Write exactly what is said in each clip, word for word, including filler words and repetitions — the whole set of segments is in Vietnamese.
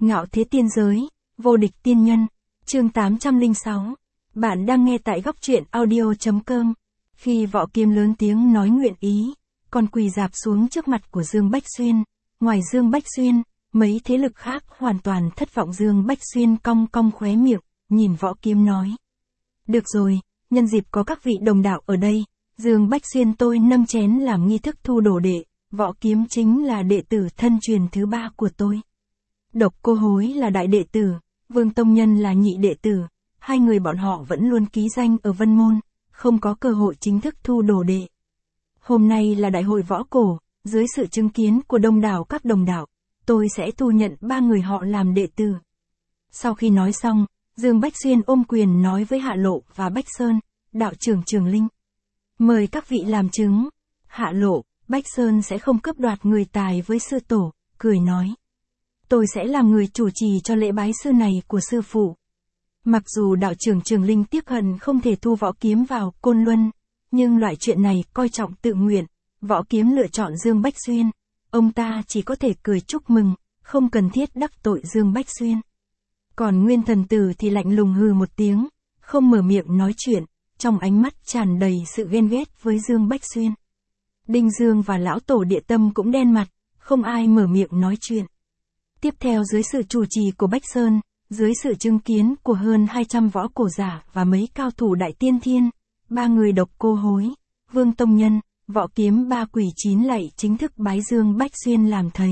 Ngạo thế tiên giới, vô địch tiên nhân, chương tám trăm lẻ sáu. Bạn đang nghe tại góc truyện audio.com. Khi Võ Kiếm lớn tiếng nói nguyện ý, còn quỳ rạp xuống trước mặt của Dương Bách Xuyên. Ngoài Dương Bách Xuyên, mấy thế lực khác hoàn toàn thất vọng. Dương Bách Xuyên cong cong khóe miệng, nhìn Võ Kiếm nói. Được rồi, nhân dịp có các vị đồng đạo ở đây, Dương Bách Xuyên tôi nâng chén làm nghi thức thu đồ đệ. Võ Kiếm chính là đệ tử thân truyền thứ ba của tôi. Độc Cô Hối là đại đệ tử, Vương Tông Nhân là nhị đệ tử, hai người bọn họ vẫn luôn ký danh ở Vân Môn, không có cơ hội chính thức thu đồ đệ. Hôm nay là đại hội võ cổ, dưới sự chứng kiến của đông đảo các đồng đạo, tôi sẽ thu nhận ba người họ làm đệ tử. Sau khi nói xong, Dương Bách Xuyên ôm quyền nói với Hạ Lộ và Bách Sơn, đạo trưởng Trường Linh. Mời các vị làm chứng. Hạ Lộ, Bách Sơn sẽ không cướp đoạt người tài với sư tổ, cười nói. Tôi sẽ làm người chủ trì cho lễ bái sư này của sư phụ. Mặc dù đạo trưởng Trường Linh tiếc hận không thể thu Võ Kiếm vào Côn Luân, nhưng loại chuyện này coi trọng tự nguyện, Võ Kiếm lựa chọn Dương Bách Xuyên, ông ta chỉ có thể cười chúc mừng, không cần thiết đắc tội Dương Bách Xuyên. Còn Nguyên Thần Tử thì lạnh lùng hừ một tiếng, không mở miệng nói chuyện, trong ánh mắt tràn đầy sự ghen ghét với Dương Bách Xuyên. Đinh Dương và lão tổ Địa Tâm cũng đen mặt, không ai mở miệng nói chuyện. Tiếp theo dưới sự chủ trì của Bách Sơn, dưới sự chứng kiến của hơn hai trăm võ cổ giả và mấy cao thủ đại tiên thiên, ba người Độc Cô Hối, Vương Tông Nhân, Võ Kiếm ba quỷ chín lạy chính thức bái Dương Bách Xuyên làm thầy.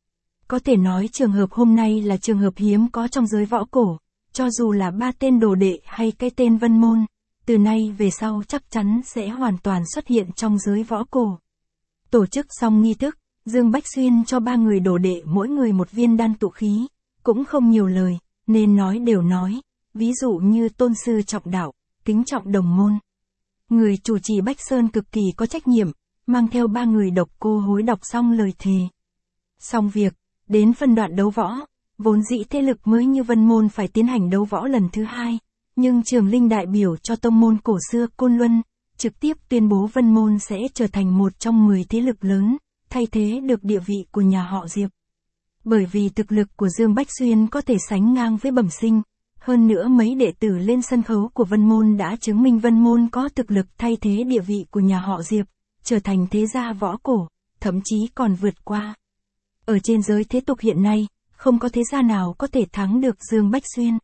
Có thể nói trường hợp hôm nay là trường hợp hiếm có trong giới võ cổ, cho dù là ba tên đồ đệ hay cái tên Vân Môn, từ nay về sau chắc chắn sẽ hoàn toàn xuất hiện trong giới võ cổ. Tổ chức xong nghi thức, Dương Bách Xuyên cho ba người đồ đệ mỗi người một viên đan tụ khí, cũng không nhiều lời, nên nói đều nói, ví dụ như tôn sư trọng đạo, kính trọng đồng môn. Người chủ trì Bách Sơn cực kỳ có trách nhiệm, mang theo ba người Độc Cô Hối đọc xong lời thề. Xong việc, đến phân đoạn đấu võ, vốn dĩ thế lực mới như Vân Môn phải tiến hành đấu võ lần thứ hai, nhưng Trường Linh đại biểu cho tông môn cổ xưa Côn Luân, trực tiếp tuyên bố Vân Môn sẽ trở thành một trong mười thế lực lớn, thay thế được địa vị của nhà họ Diệp. Bởi vì thực lực của Dương Bách Xuyên có thể sánh ngang với Bẩm Sinh, hơn nữa mấy đệ tử lên sân khấu của Vân Môn đã chứng minh Vân Môn có thực lực thay thế địa vị của nhà họ Diệp, trở thành thế gia võ cổ, thậm chí còn vượt qua. Ở trên giới thế tục hiện nay, không có thế gia nào có thể thắng được Dương Bách Xuyên.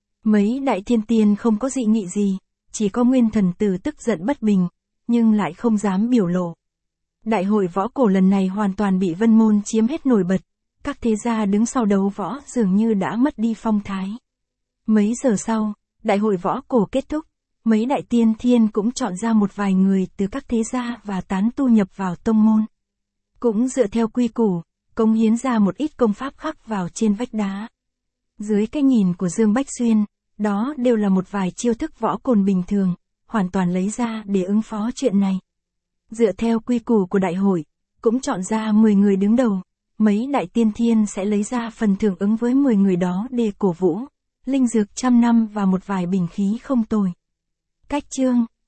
Mấy đại thiên tiên không có dị nghị gì, chỉ có Nguyên Thần Tử tức giận bất bình, nhưng lại không dám biểu lộ. Đại hội võ cổ lần này hoàn toàn bị Vân Môn chiếm hết nổi bật, các thế gia đứng sau đấu võ dường như đã mất đi phong thái. Mấy giờ sau, đại hội võ cổ kết thúc, mấy đại tiên thiên cũng chọn ra một vài người từ các thế gia và tán tu nhập vào tông môn. Cũng dựa theo quy củ, cống hiến ra một ít công pháp khắc vào trên vách đá. Dưới cái nhìn của Dương Bách Xuyên, đó đều là một vài chiêu thức võ cồn bình thường, hoàn toàn lấy ra để ứng phó chuyện này. Dựa theo quy củ của đại hội, cũng chọn ra mười người đứng đầu, mấy đại tiên thiên sẽ lấy ra phần thưởng ứng với mười người đó để cổ vũ, linh dược trăm năm và một vài bình khí không tồi. Cách chương